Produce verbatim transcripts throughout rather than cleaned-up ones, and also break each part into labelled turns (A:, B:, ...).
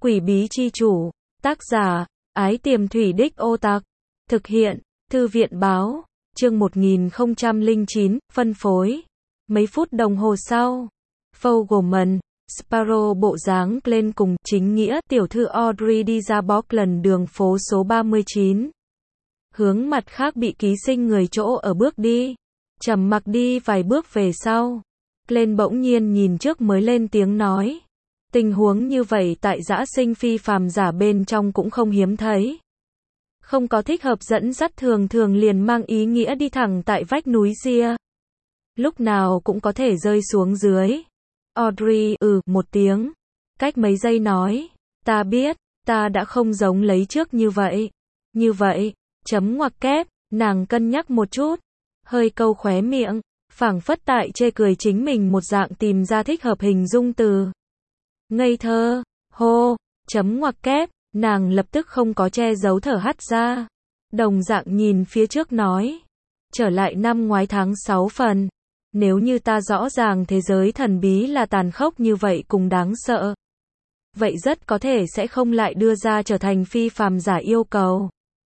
A: Quỷ bí chi chủ. Tác giả, Ái Tiềm Thủy Đích Ô Tặc. Thực hiện, Thư viện báo. Chương một nghìn không trăm lẻ chín, phân phối. Mấy phút đồng hồ sau, Fogelman, Sparrow bộ dáng lên cùng chính nghĩa tiểu thư Audrey đi ra bóc lần đường phố số ba mươi chín. Hướng mặt khác bị ký sinh người chỗ ở bước đi. Trầm mặc đi vài bước về sau. Glenn bỗng nhiên nhìn trước mới lên tiếng nói. Tình huống như vậy tại dã sinh phi phàm giả bên trong cũng không hiếm thấy. Không có thích hợp dẫn dắt thường thường liền mang ý nghĩa đi thẳng tại vách núi ria. Lúc nào cũng có thể rơi xuống dưới. Audrey ừ một tiếng. Cách mấy giây nói. Ta biết, ta đã không giống lấy trước như vậy. Như vậy, chấm ngoặc kép, nàng cân nhắc một chút. Hơi câu khóe miệng, phảng phất tại chê cười chính mình một dạng tìm ra thích hợp hình dung từ. Ngây thơ, hô, chấm ngoặc kép, nàng lập tức không có che giấu thở hắt ra. Đồng dạng nhìn phía trước nói. Trở lại năm ngoái tháng sáu phần. Nếu như ta rõ ràng thế giới thần bí là tàn khốc như vậy cùng đáng sợ. Vậy rất có thể sẽ không lại đưa ra trở thành phi phàm giả yêu cầu.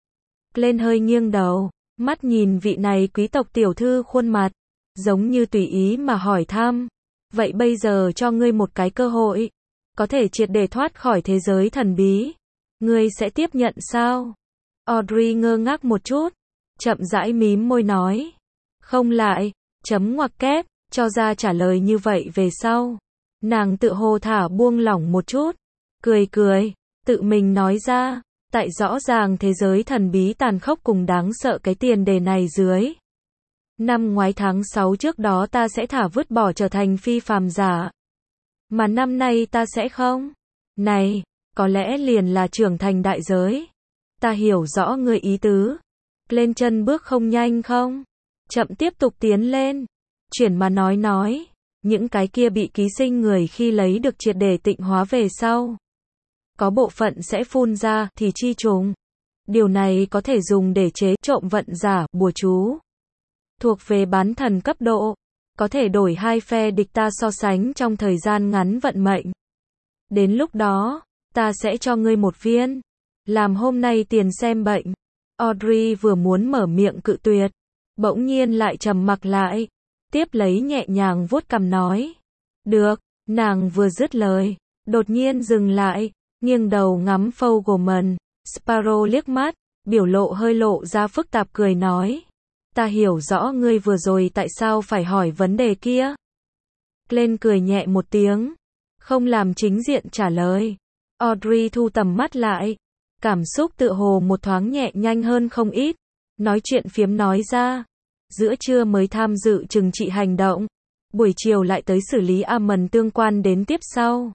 A: Lên hơi nghiêng đầu, mắt nhìn vị này quý tộc tiểu thư khuôn mặt. Giống như tùy ý mà hỏi thăm. Vậy bây giờ cho ngươi một cái cơ hội. Có thể triệt để thoát khỏi thế giới thần bí. Ngươi sẽ tiếp nhận sao? Audrey ngơ ngác một chút. Chậm rãi mím môi nói. Không lại. Chấm ngoặc kép. Cho ra trả lời như vậy về sau. Nàng tự hồ thả buông lỏng một chút. Cười cười. Tự mình nói ra. Tại rõ ràng thế giới thần bí tàn khốc cùng đáng sợ cái tiền đề này dưới. Năm ngoái tháng sáu trước đó ta sẽ thả vứt bỏ trở thành phi phàm giả. Mà năm nay ta sẽ không. Này, có lẽ liền là trưởng thành đại giới. Ta hiểu rõ người ý tứ. Lên chân bước không nhanh không? Chậm tiếp tục tiến lên. Chuyển mà nói nói. Những cái kia bị ký sinh người khi lấy được triệt để tịnh hóa về sau. Có bộ phận sẽ phun ra thì chi trùng. Điều này có thể dùng để chế trộm vận giả, bùa chú. Thuộc về bán thần cấp độ. Có thể đổi hai phe địch ta so sánh trong thời gian ngắn vận mệnh. Đến lúc đó, ta sẽ cho ngươi một viên. Làm hôm nay tiền xem bệnh. Audrey vừa muốn mở miệng cự tuyệt. Bỗng nhiên lại trầm mặc lại. Tiếp lấy nhẹ nhàng vuốt cằm nói. Được, nàng vừa dứt lời. Đột nhiên dừng lại. Nghiêng đầu ngắm Fogelman. Sparrow liếc mắt. Biểu lộ hơi lộ ra phức tạp cười nói. Ta hiểu rõ ngươi vừa rồi tại sao phải hỏi vấn đề kia. Glenn cười nhẹ một tiếng. Không làm chính diện trả lời. Audrey thu tầm mắt lại. Cảm xúc tựa hồ một thoáng nhẹ nhanh hơn không ít. Nói chuyện phiếm nói ra. Giữa trưa mới tham dự trừng trị hành động. Buổi chiều lại tới xử lý Amon tương quan đến tiếp sau.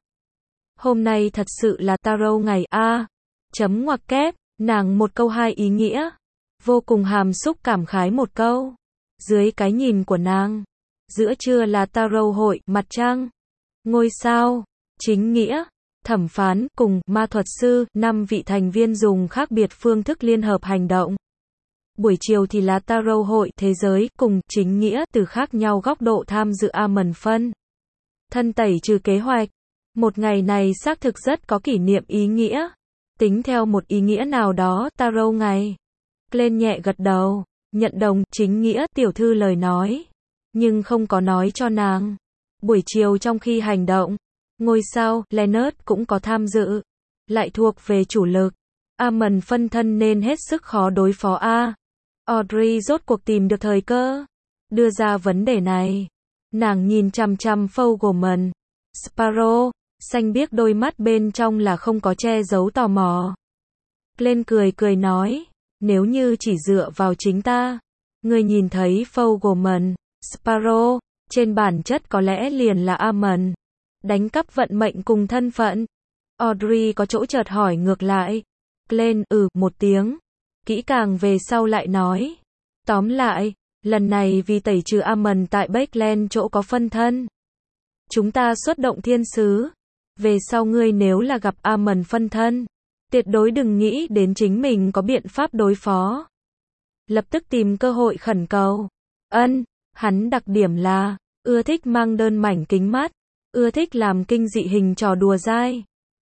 A: Hôm nay thật sự là tarot ngày A. Chấm ngoặc kép. Nàng một câu hai ý nghĩa. Vô cùng hàm xúc cảm khái một câu. Dưới cái nhìn của nàng. Giữa trưa là tarot hội, mặt trăng. Ngôi sao, chính nghĩa, thẩm phán, cùng, ma thuật sư, năm vị thành viên dùng khác biệt phương thức liên hợp hành động. Buổi chiều thì là tarot hội, thế giới, cùng, chính nghĩa, từ khác nhau góc độ tham dự Amon phân. Thân tẩy trừ kế hoạch. Một ngày này xác thực rất có kỷ niệm ý nghĩa. Tính theo một ý nghĩa nào đó, tarot ngày. Glenn nhẹ gật đầu, nhận đồng, chính nghĩa, tiểu thư lời nói. Nhưng không có nói cho nàng. Buổi chiều trong khi hành động, ngôi sao, Leonard cũng có tham dự. Lại thuộc về chủ lực. Amon phân thân nên hết sức khó đối phó a. Audrey rốt cuộc tìm được thời cơ. Đưa ra vấn đề này. Nàng nhìn chằm chằm Fogelman. Sparrow, xanh biếc đôi mắt bên trong là không có che giấu tò mò. Glenn cười cười nói. Nếu như chỉ dựa vào chính ta. Người nhìn thấy Fogelman, Sparrow, trên bản chất có lẽ liền là Amon. Đánh cắp vận mệnh cùng thân phận. Audrey có chỗ chợt hỏi ngược lại. Glenn ừ một tiếng. Kỹ càng về sau lại nói. Tóm lại, lần này vì tẩy trừ Amon tại Bakeland chỗ có phân thân. Chúng ta xuất động thiên sứ. Về sau ngươi nếu là gặp Amon phân thân. Tuyệt đối đừng nghĩ đến chính mình có biện pháp đối phó. Lập tức tìm cơ hội khẩn cầu. Ân, hắn đặc điểm là, ưa thích mang đơn mảnh kính mắt, ưa thích làm kinh dị hình trò đùa dai.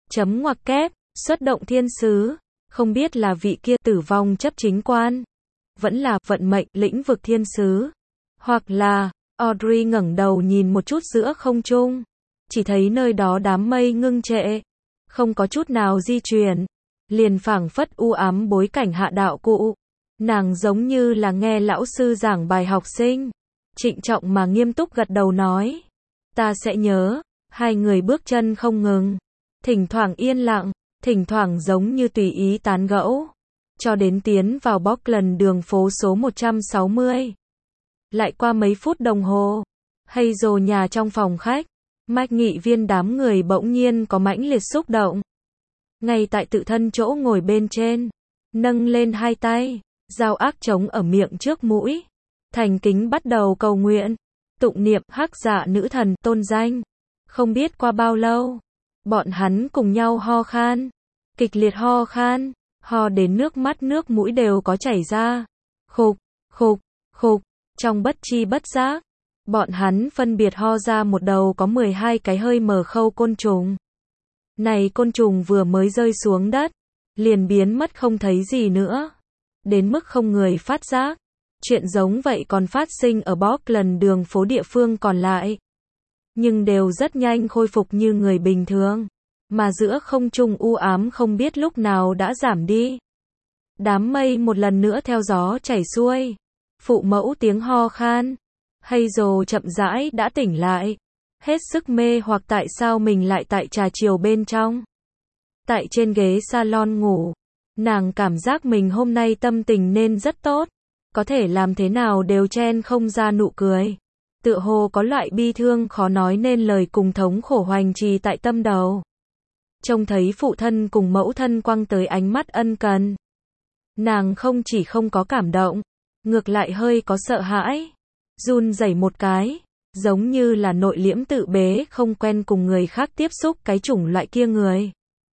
A: chấm ngoặc kép, xuất động thiên sứ, không biết là vị kia tử vong chấp chính quan, vẫn là vận mệnh lĩnh vực thiên sứ, hoặc là, Audrey ngẩng đầu nhìn một chút giữa không trung, chỉ thấy nơi đó đám mây ngưng trệ, không có chút nào di chuyển, liền phảng phất u ám bối cảnh hạ đạo cụ. Nàng giống như là nghe lão sư giảng bài học sinh, trịnh trọng mà nghiêm túc gật đầu nói, ta sẽ nhớ. Hai người bước chân không ngừng, thỉnh thoảng yên lặng, thỉnh thoảng giống như tùy ý tán gẫu, cho đến tiến vào Bockland đường phố số một trăm sáu mươi. Lại qua mấy phút đồng hồ, Hazel nhà trong phòng khách, Mike nghị viên đám người bỗng nhiên có mãnh liệt xúc động. Ngay tại tự thân chỗ ngồi bên trên, nâng lên hai tay, dao ác trống ở miệng trước mũi, thành kính bắt đầu cầu nguyện, tụng niệm hắc dạ nữ thần tôn danh. Không biết qua bao lâu, bọn hắn cùng nhau ho khan, kịch liệt ho khan, ho đến nước mắt nước mũi đều có chảy ra. Khục, khục, khục, trong bất chi bất giác, bọn hắn phân biệt ho ra một đầu có mười hai cái hơi mờ khâu côn trùng. Này côn trùng vừa mới rơi xuống đất, liền biến mất không thấy gì nữa. Đến mức không người phát giác. Chuyện giống vậy còn phát sinh ở Bockland đường phố địa phương còn lại. Nhưng đều rất nhanh khôi phục như người bình thường. Mà giữa không trung u ám không biết lúc nào đã giảm đi. Đám mây một lần nữa theo gió chảy xuôi. Phụ mẫu tiếng ho khan. Hazel chậm rãi đã tỉnh lại. Hết sức mê hoặc tại sao mình lại tại trà chiều bên trong. Tại trên ghế salon ngủ. Nàng cảm giác mình hôm nay tâm tình nên rất tốt. Có thể làm thế nào đều chen không ra nụ cười. Tựa hồ có loại bi thương khó nói nên lời cùng thống khổ hoành trì tại tâm đầu. Trông thấy phụ thân cùng mẫu thân quăng tới ánh mắt ân cần. Nàng không chỉ không có cảm động, ngược lại hơi có sợ hãi. Run rẩy một cái, giống như là nội liễm tự bế không quen cùng người khác tiếp xúc cái chủng loại kia người.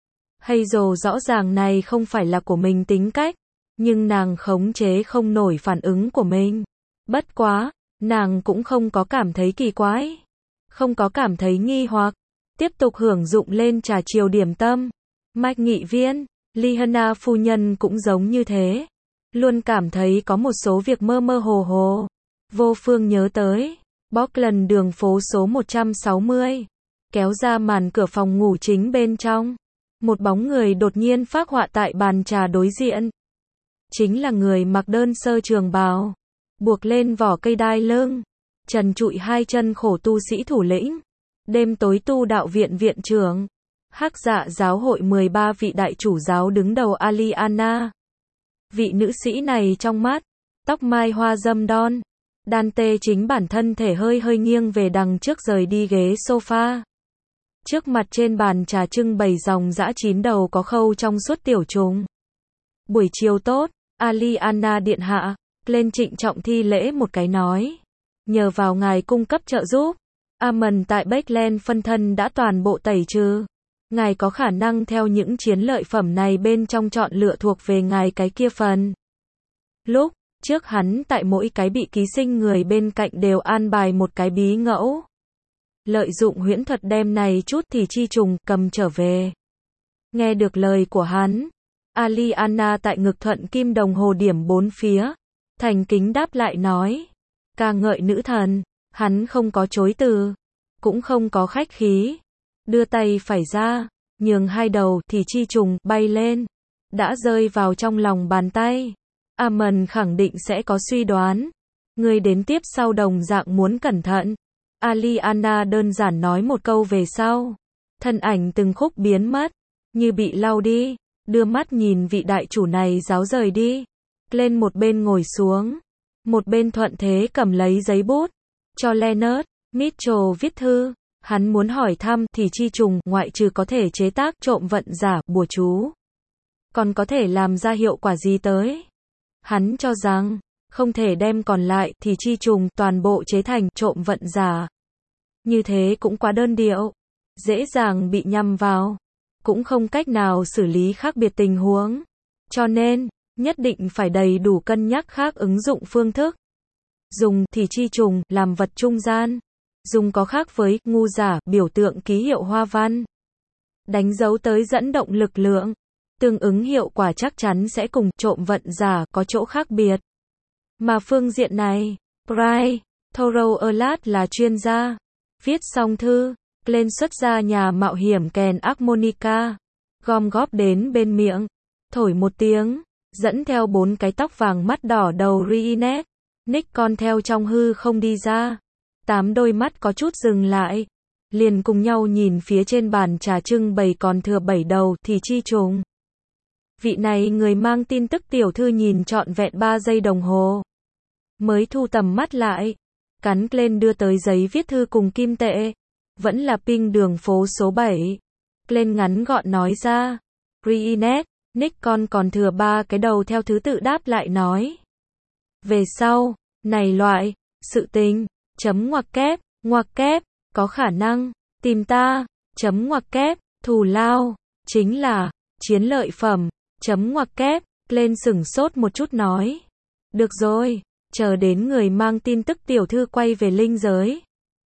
A: Hazel rõ ràng này không phải là của mình tính cách, nhưng nàng khống chế không nổi phản ứng của mình. Bất quá, nàng cũng không có cảm thấy kỳ quái, không có cảm thấy nghi hoặc, tiếp tục hưởng dụng lên trà chiều điểm tâm. Mike nghị viên, Liana phu nhân cũng giống như thế, luôn cảm thấy có một số việc mơ mơ hồ hồ. Vô phương nhớ tới, Bockland đường phố số một trăm sáu mươi, kéo ra màn cửa phòng ngủ chính bên trong. Một bóng người đột nhiên phác họa tại bàn trà đối diện. Chính là người mặc đơn sơ trường bào, buộc lên vỏ cây đai lưng, trần trụi hai chân khổ tu sĩ thủ lĩnh, đêm tối tu đạo viện viện trưởng, Hắc Dạ giáo hội mười ba vị đại chủ giáo đứng đầu Aliana. Vị nữ sĩ này trong mắt, tóc mai hoa dâm đon, đan tê chính bản thân thể hơi hơi nghiêng về đằng trước rời đi ghế sofa. Trước mặt trên bàn trà trưng bày dòng dã chín đầu có khâu trong suốt tiểu trùng. Buổi chiều tốt, Aliana điện hạ, lên trịnh trọng thi lễ một cái nói. Nhờ vào ngài cung cấp trợ giúp, Amon tại Backland phân thân đã toàn bộ tẩy trừ. Ngài có khả năng theo những chiến lợi phẩm này bên trong chọn lựa thuộc về ngài cái kia phần. Lúc trước hắn tại mỗi cái bị ký sinh người bên cạnh đều an bài một cái bí ngẫu. Lợi dụng huyễn thuật đem này chút thì chi trùng cầm trở về. Nghe được lời của hắn, Aliana tại ngực thuận kim đồng hồ điểm bốn phía, thành kính đáp lại nói, ca ngợi nữ thần. Hắn không có chối từ, cũng không có khách khí, đưa tay phải ra, nhường hai đầu thì chi trùng bay lên, đã rơi vào trong lòng bàn tay. Amon khẳng định sẽ có suy đoán, người đến tiếp sau đồng dạng muốn cẩn thận. Aliana đơn giản nói một câu về sau, thân ảnh từng khúc biến mất, như bị lau đi, đưa mắt nhìn vị đại chủ này ráo rời đi, lên một bên ngồi xuống, một bên thuận thế cầm lấy giấy bút, cho Leonard Mitchell viết thư. Hắn muốn hỏi thăm thì chi trùng ngoại trừ có thể chế tác trộm vận giả, bùa chú, còn có thể làm ra hiệu quả gì tới. Hắn cho rằng, không thể đem còn lại thì chi trùng toàn bộ chế thành trộm vận giả. Như thế cũng quá đơn điệu, dễ dàng bị nhắm vào, cũng không cách nào xử lý khác biệt tình huống. Cho nên, nhất định phải đầy đủ cân nhắc khác ứng dụng phương thức. Dùng thì chi trùng làm vật trung gian. Dùng có khác với ngu giả biểu tượng ký hiệu hoa văn. đánh dấu tới dẫn động lực lượng. Tương ứng hiệu quả chắc chắn sẽ cùng trộm vận giả có chỗ khác biệt. Mà phương diện này, Bryce Thoreau Alert là chuyên gia. Viết xong thư, Glenn xuất ra nhà mạo hiểm kèn harmonica, gom góp đến bên miệng, thổi một tiếng, dẫn theo bốn cái tóc vàng mắt đỏ đầu Reinette. Nick con theo trong hư không đi ra. Tám đôi mắt có chút dừng lại, liền cùng nhau nhìn phía trên bàn trà trưng bày còn thừa bảy đầu thì chi trùng. Vị này người mang tin tức tiểu thư nhìn trọn vẹn ba giây đồng hồ, mới thu tầm mắt lại, cắn lên đưa tới giấy viết thư cùng kim tệ. Vẫn là ping đường phố số bảy. Glenn ngắn gọn nói ra. Reinette, Nick con còn thừa ba cái đầu theo thứ tự đáp lại nói. Về sau, này loại, sự tình, chấm ngoặc kép, ngoặc kép, có khả năng, tìm ta, chấm ngoặc kép, thù lao, chính là, chiến lợi phẩm, chấm ngoặc kép. Glenn sửng sốt một chút nói. Được rồi, chờ đến người mang tin tức tiểu thư quay về linh giới.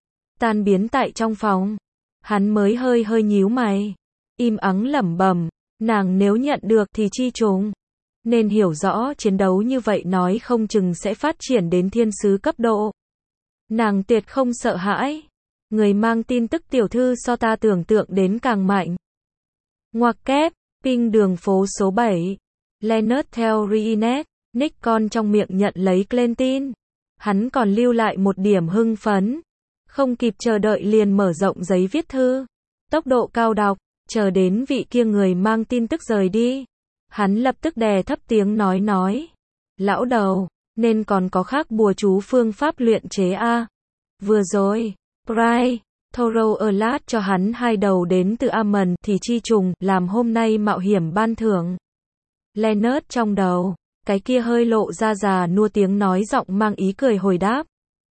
A: Tan biến tại trong phòng, hắn mới hơi hơi nhíu mày, im ắng lẩm bẩm, nàng nếu nhận được thì chi trùng, nên hiểu rõ chiến đấu như vậy nói không chừng sẽ phát triển đến thiên sứ cấp độ. Nàng tuyệt không sợ hãi, người mang tin tức tiểu thư so ta tưởng tượng đến càng mạnh. Ngoặc kép, ping đường phố số bảy, Leonard theo Reinette, Nick con trong miệng nhận lấy Clentin, hắn còn lưu lại một điểm hưng phấn. Không kịp chờ đợi liền mở rộng giấy viết thư. Tốc độ cao đọc, chờ đến vị kia người mang tin tức rời đi. Hắn lập tức đè thấp tiếng nói nói. Lão đầu, nên còn có khác bùa chú phương pháp luyện chế a. Vừa rồi, Bryce Thoreau Alert cho hắn hai đầu đến từ Amon thì chi trùng làm hôm nay mạo hiểm ban thưởng. Leonard trong đầu, cái kia hơi lộ ra già nua tiếng nói giọng mang ý cười hồi đáp.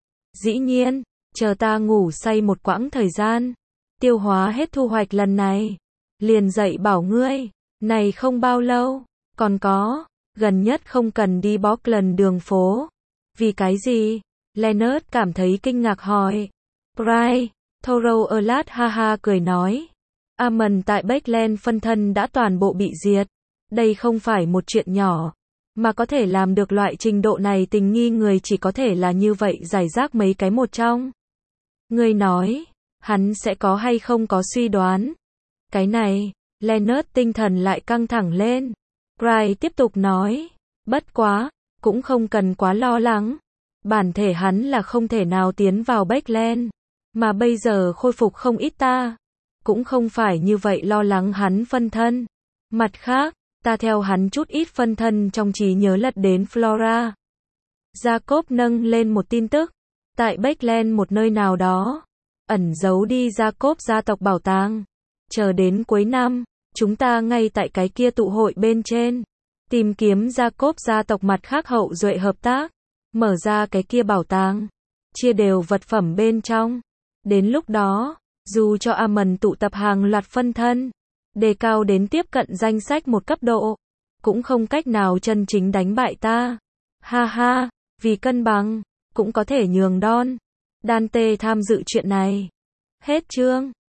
A: Dĩ nhiên. Chờ ta ngủ say một quãng thời gian, tiêu hóa hết thu hoạch lần này, liền dậy bảo ngươi, này không bao lâu, còn có, gần nhất không cần đi bó lần đường phố. Vì cái gì? Leonard cảm thấy kinh ngạc hỏi. Bryce Thoreau Alert ha ha cười nói. Amon tại Bakeland phân thân đã toàn bộ bị diệt. Đây không phải một chuyện nhỏ, mà có thể làm được loại trình độ này tình nghi người chỉ có thể là như vậy giải rác mấy cái một trong. Ngươi nói, hắn sẽ có hay không có suy đoán? Cái này, Leonard tinh thần lại căng thẳng lên. Bryce tiếp tục nói, bất quá, cũng không cần quá lo lắng. Bản thể hắn là không thể nào tiến vào Bakeland, mà bây giờ khôi phục không ít ta. Cũng không phải như vậy lo lắng hắn phân thân. Mặt khác, ta theo hắn chút ít phân thân trong trí nhớ lật đến Flora. Jacob nâng lên một tin tức. Tại Bakeland một nơi nào đó, ẩn giấu đi Jacob gia tộc bảo tàng. Chờ đến cuối năm, chúng ta ngay tại cái kia tụ hội bên trên, tìm kiếm Jacob gia tộc mặt khác hậu duệ hợp tác, mở ra cái kia bảo tàng, chia đều vật phẩm bên trong. Đến lúc đó, dù cho Amon tụ tập hàng loạt phân thân, đề cao đến tiếp cận danh sách một cấp độ, cũng không cách nào chân chính đánh bại ta. Ha ha, vì cân bằng, cũng có thể nhường đòn. Dante tham dự chuyện này. Hết chương.